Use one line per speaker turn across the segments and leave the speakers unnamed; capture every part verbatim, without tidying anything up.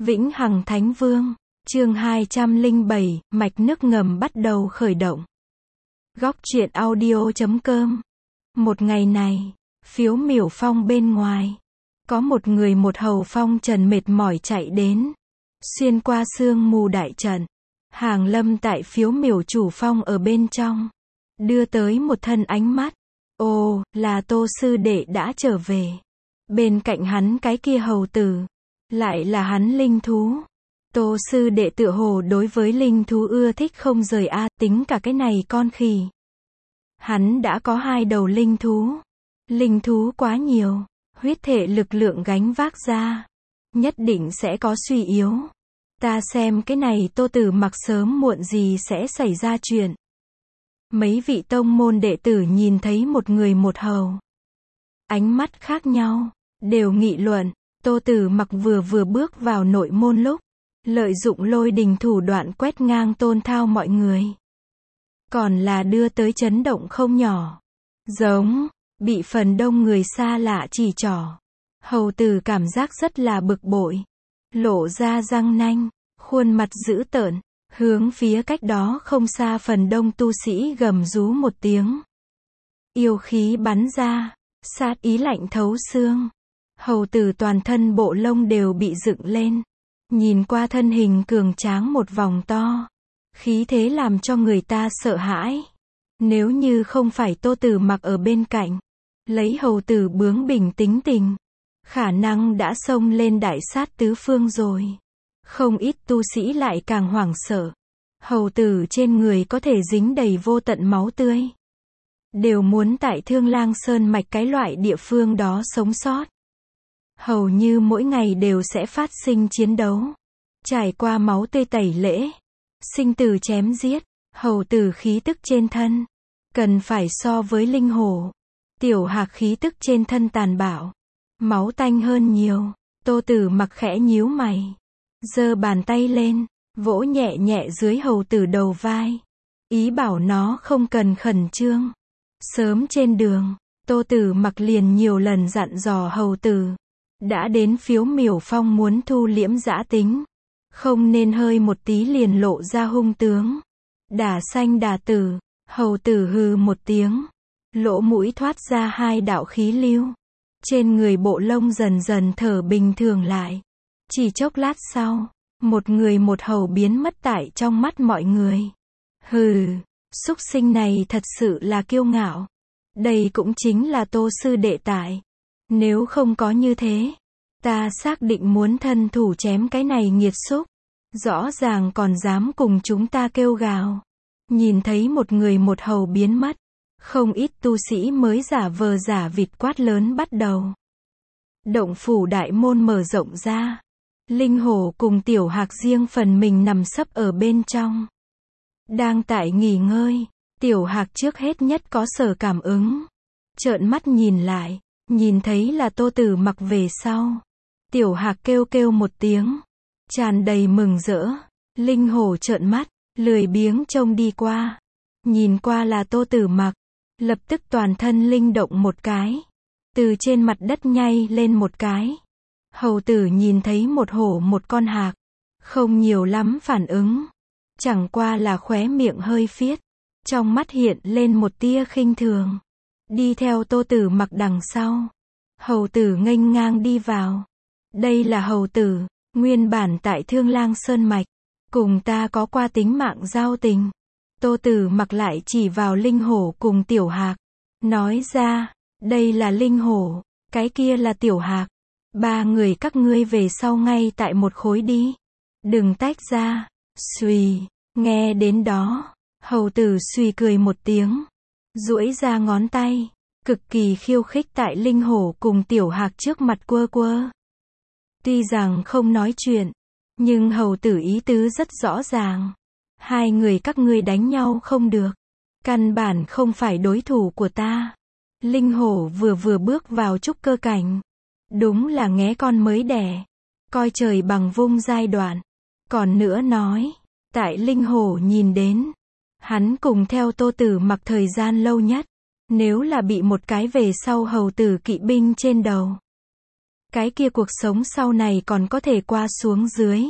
Vĩnh Hằng Thánh Vương, chương hai trăm lẻ bảy, mạch nước ngầm bắt đầu khởi động. Góc truyện audio chấm com. Một ngày này, Phiếu Miểu Phong bên ngoài, có một người một hầu phong trần mệt mỏi chạy đến, xuyên qua sương mù đại trận, hàng lâm tại Phiếu Miểu chủ phong ở bên trong, đưa tới một thân ánh mắt. Ồ, là Tô sư đệ đã trở về. Bên cạnh hắn cái kia hầu tử, lại là hắn linh thú. Tô sư đệ tựa hồ đối với linh thú ưa thích không rời a, tính cả cái này con khỉ. Hắn đã có hai đầu linh thú. Linh thú quá nhiều, huyết thể lực lượng gánh vác ra, nhất định sẽ có suy yếu. Ta xem cái này Tô tử mặc sớm muộn gì sẽ xảy ra chuyện. Mấy vị tông môn đệ tử nhìn thấy một người một hầu, ánh mắt khác nhau, đều nghị luận. Tô tử mặc vừa vừa bước vào nội môn lúc, lợi dụng lôi đình thủ đoạn quét ngang Tôn Thao mọi người, còn là đưa tới chấn động không nhỏ. Giống, bị phần đông người xa lạ chỉ trỏ, hầu tử cảm giác rất là bực bội, lộ ra răng nanh, khuôn mặt dữ tợn, hướng phía cách đó không xa phần đông tu sĩ gầm rú một tiếng. Yêu khí bắn ra, sát ý lạnh thấu xương. Hầu tử toàn thân bộ lông đều bị dựng lên, nhìn qua thân hình cường tráng một vòng to, khí thế làm cho người ta sợ hãi. Nếu như không phải Tô tử mặc ở bên cạnh, lấy hầu tử bướng bỉnh tính tình, khả năng đã xông lên đại sát tứ phương rồi. Không ít tu sĩ lại càng hoảng sợ. Hầu tử trên người có thể dính đầy vô tận máu tươi, đều muốn tại Thương Lang Sơn mạch cái loại địa phương đó sống sót. Hầu như mỗi ngày đều sẽ phát sinh chiến đấu, trải qua máu tươi tẩy lễ, sinh tử chém giết. Hầu tử khí tức trên thân, cần phải so với linh hổ, tiểu hạc khí tức trên thân tàn bạo, máu tanh hơn nhiều. Tô tử mặc khẽ nhíu mày, giơ bàn tay lên, vỗ nhẹ nhẹ dưới hầu tử đầu vai, ý bảo nó không cần khẩn trương. Sớm trên đường, Tô tử mặc liền nhiều lần dặn dò hầu tử, đã đến Phiếu Miểu Phong muốn thu liễm dã tính, không nên hơi một tí liền lộ ra hung tướng, đả sanh đả tử. Hầu tử hừ một tiếng, lỗ mũi thoát ra hai đạo khí lưu, trên người bộ lông dần dần thở bình thường lại. Chỉ chốc lát sau, một người một hầu biến mất tại trong mắt mọi người. Hừ, súc sinh này thật sự là kiêu ngạo. Đây cũng chính là Tô sư đệ tại. Nếu không có như thế, ta xác định muốn thân thủ chém cái này nghiệt xúc. Rõ ràng còn dám cùng chúng ta kêu gào. Nhìn thấy một người một hầu biến mất, không ít tu sĩ mới giả vờ giả vịt quát lớn bắt đầu. Động phủ đại môn mở rộng ra. Linh hổ cùng tiểu hạc riêng phần mình nằm sấp ở bên trong, đang tại nghỉ ngơi. Tiểu hạc trước hết nhất có sở cảm ứng, trợn mắt nhìn lại, nhìn thấy là Tô tử mặc về sau, tiểu hạc kêu kêu một tiếng, tràn đầy mừng rỡ. Linh hổ trợn mắt, lười biếng trông đi qua, nhìn qua là Tô tử mặc, lập tức toàn thân linh động một cái, từ trên mặt đất nhay lên một cái. Hầu tử nhìn thấy một hổ một con hạc, không nhiều lắm phản ứng, chẳng qua là khóe miệng hơi phiết, trong mắt hiện lên một tia khinh thường, đi theo Tô tử mặc đằng sau. Hầu tử nghênh ngang đi vào. Đây là hầu tử, nguyên bản tại Thương Lang Sơn mạch, cùng ta có qua tính mạng giao tình. Tô tử mặc lại chỉ vào linh hổ cùng tiểu hạc, nói ra, đây là linh hổ, cái kia là tiểu hạc. Ba người các ngươi về sau ngay tại một khối đi, đừng tách ra. Xùy, nghe đến đó, hầu tử xùy cười một tiếng, duỗi ra ngón tay, cực kỳ khiêu khích tại linh hổ cùng tiểu hạc trước mặt quơ quơ. Tuy rằng không nói chuyện, nhưng hầu tử ý tứ rất rõ ràng. Hai người các ngươi đánh nhau không được, căn bản không phải đối thủ của ta. Linh hổ vừa vừa bước vào trúc cơ cảnh, đúng là nghé con mới đẻ, coi trời bằng vung giai đoạn. Còn nữa nói, tại linh hổ nhìn đến, hắn cùng theo Tô tử mặc thời gian lâu nhất, nếu là bị một cái về sau hầu tử kỵ binh trên đầu, Cái kia cuộc sống sau này còn có thể qua xuống dưới.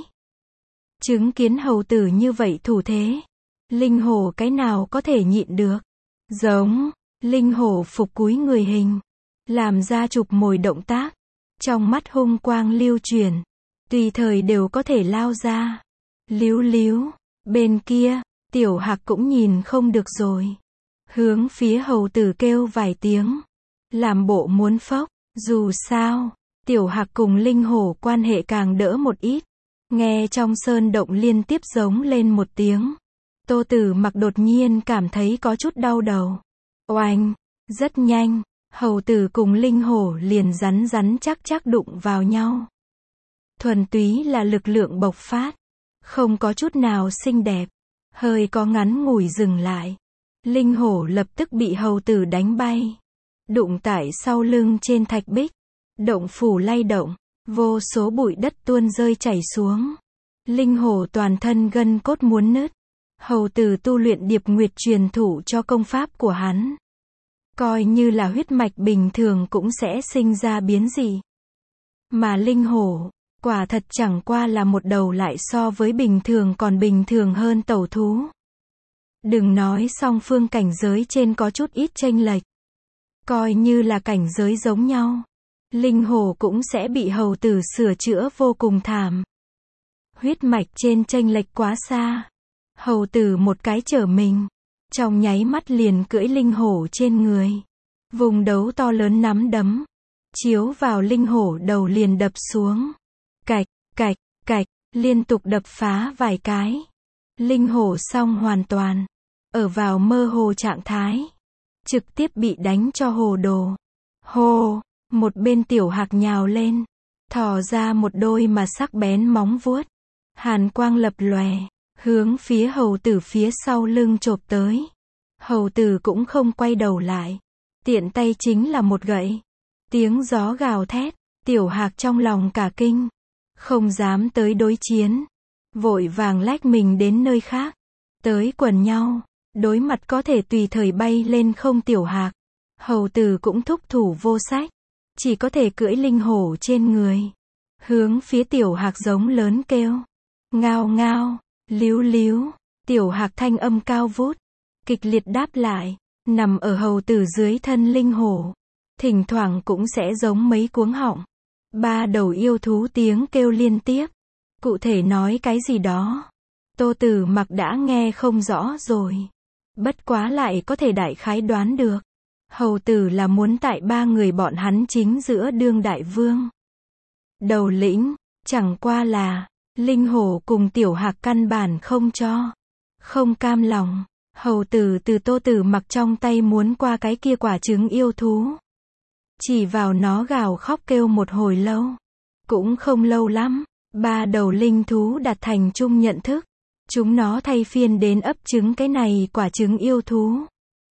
Chứng kiến hầu tử như vậy thủ thế. Linh hổ cái nào có thể nhịn được. Giống. Linh hổ phục cúi người hình. Làm ra chụp mồi động tác. Trong mắt hung quang lưu chuyển. Tùy thời đều có thể lao ra. Líu líu. Bên kia, tiểu hạc cũng nhìn không được rồi. Hướng phía hầu tử kêu vài tiếng. Làm bộ muốn phốc. Dù sao, tiểu hạc cùng linh hổ quan hệ càng đỡ một ít. Nghe trong sơn động liên tiếp giống lên một tiếng. Tô Tử Mặc đột nhiên cảm thấy có chút đau đầu. Oanh, rất nhanh, hầu tử cùng linh hổ liền rắn rắn chắc chắc đụng vào nhau. Thuần túy là lực lượng bộc phát, không có chút nào xinh đẹp, hơi có ngắn ngủi dừng lại. Linh hổ lập tức bị hầu tử đánh bay, đụng tại sau lưng trên thạch bích. Động phủ lay động, vô số bụi đất tuôn rơi chảy xuống. Linh hổ toàn thân gân cốt muốn nứt. Hầu tử tu luyện Điệp Nguyệt truyền thụ cho công pháp của hắn. Coi như là huyết mạch bình thường cũng sẽ sinh ra biến dị. Mà linh hổ, quả thật chẳng qua là một đầu lại so với bình thường còn bình thường hơn tẩu thú. Đừng nói song phương cảnh giới trên có chút ít chênh lệch. Coi như là cảnh giới giống nhau. Linh hổ cũng sẽ bị hầu tử sửa chữa vô cùng thảm. Huyết mạch trên chênh lệch quá xa. Hầu tử một cái trở mình. Trong nháy mắt liền cưỡi linh hổ trên người. Vùng đấu to lớn nắm đấm. Chiếu vào linh hổ đầu liền đập xuống. Cạch, cạch, cạch, liên tục đập phá vài cái. Linh hổ xong hoàn toàn. Ở vào mơ hồ trạng thái. Trực tiếp bị đánh cho hồ đồ. Hồ, một bên tiểu hạc nhào lên. Thò ra một đôi mà sắc bén móng vuốt. Hàn quang lập lòe. Hướng phía hầu tử phía sau lưng chộp tới. Hầu tử cũng không quay đầu lại. Tiện tay chính là một gậy. Tiếng gió gào thét. Tiểu hạc trong lòng cả kinh. Không dám tới đối chiến. Vội vàng lách mình đến nơi khác. Tới quần nhau. Đối mặt có thể tùy thời bay lên không tiểu hạc. Hầu tử cũng thúc thủ vô sách. Chỉ có thể cưỡi linh hổ trên người. Hướng phía tiểu hạc giống lớn kêu. Ngao ngao. Líu líu. Tiểu hạc thanh âm cao vút. Kịch liệt đáp lại. Nằm ở hầu tử dưới thân linh hổ. Thỉnh thoảng cũng sẽ giống mấy cuống họng. Ba đầu yêu thú tiếng kêu liên tiếp. Cụ thể nói cái gì đó. Tô Tử Mặc đã nghe không rõ rồi. Bất quá lại có thể đại khái đoán được. Hầu tử là muốn tại ba người bọn hắn chính giữa đương đại vương. Đầu lĩnh, chẳng qua là, linh hổ cùng tiểu hạc căn bản không cho. Không cam lòng, hầu tử từ Tô Tử Mặc trong tay muốn qua cái kia quả trứng yêu thú. Chỉ vào nó gào khóc kêu một hồi lâu. Cũng không lâu lắm, ba đầu linh thú đạt thành chung nhận thức. Chúng nó thay phiên đến ấp trứng cái này quả trứng yêu thú.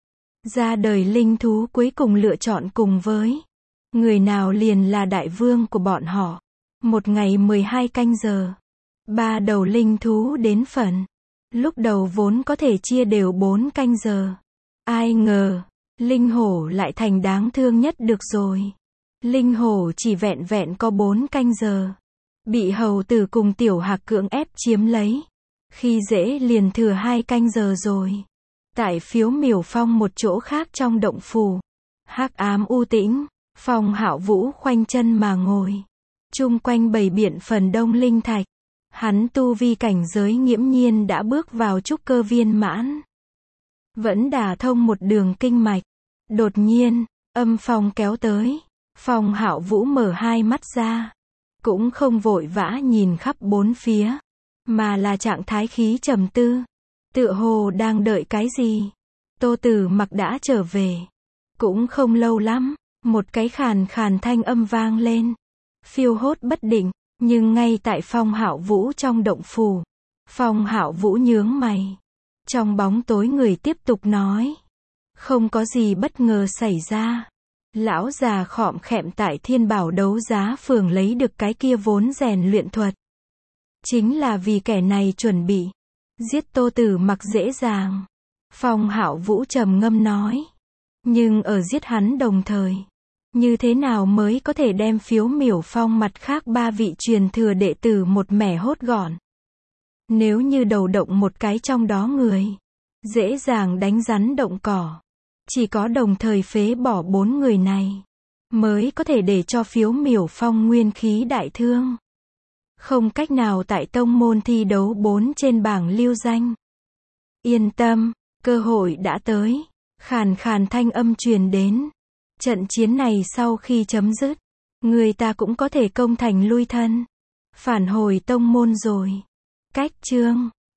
Ra đời linh thú cuối cùng lựa chọn cùng với người nào liền là đại vương của bọn họ. Một ngày mười hai canh giờ. Ba đầu linh thú đến phần. Lúc đầu vốn có thể chia đều bốn canh giờ. Ai ngờ, linh hổ lại thành đáng thương nhất được rồi. Linh hổ chỉ vẹn vẹn có bốn canh giờ. Bị hầu tử cùng tiểu hạc cưỡng ép chiếm lấy. Khi dễ liền thừa hai canh giờ rồi. Tại Phiếu Miểu Phong một chỗ khác trong động phủ. Hắc ám u tĩnh, Phong Hạo Vũ khoanh chân mà ngồi. Chung quanh bày biện phần đông linh thạch. Hắn tu vi cảnh giới nghiễm nhiên đã bước vào trúc cơ viên mãn. Vẫn đả thông một đường kinh mạch. Đột nhiên, âm phong kéo tới. Phong Hạo Vũ mở hai mắt ra. Cũng không vội vã nhìn khắp bốn phía. Mà là trạng thái khí trầm tư. Tựa hồ đang đợi cái gì. Tô Tử Mặc đã trở về. Cũng không lâu lắm. Một cái khàn khàn thanh âm vang lên. Phiêu hốt bất định. Nhưng ngay tại Phong Hạo Vũ trong động phủ. Phong Hạo Vũ nhướng mày. Trong bóng tối người tiếp tục nói. Không có gì bất ngờ xảy ra. Lão già khọm khẹm tại Thiên Bảo đấu giá phường lấy được cái kia vốn rèn luyện thuật. Chính là vì kẻ này chuẩn bị. Giết Tô Tử Mặc dễ dàng. Phong Hạo Vũ trầm ngâm nói. Nhưng ở giết hắn đồng thời. Như thế nào mới có thể đem Phiếu Miểu Phong mặt khác ba vị truyền thừa đệ tử một mẻ hốt gọn? Nếu như đầu động một cái trong đó người, dễ dàng đánh rắn động cỏ. Chỉ có đồng thời phế bỏ bốn người này, mới có thể để cho Phiếu Miểu Phong nguyên khí đại thương. Không cách nào tại tông môn thi đấu bốn trên bảng lưu danh. Yên tâm, cơ hội đã tới. Khàn khàn thanh âm truyền đến. Trận chiến này sau khi chấm dứt, người ta cũng có thể công thành lui thân, phản hồi tông môn rồi. Cách chương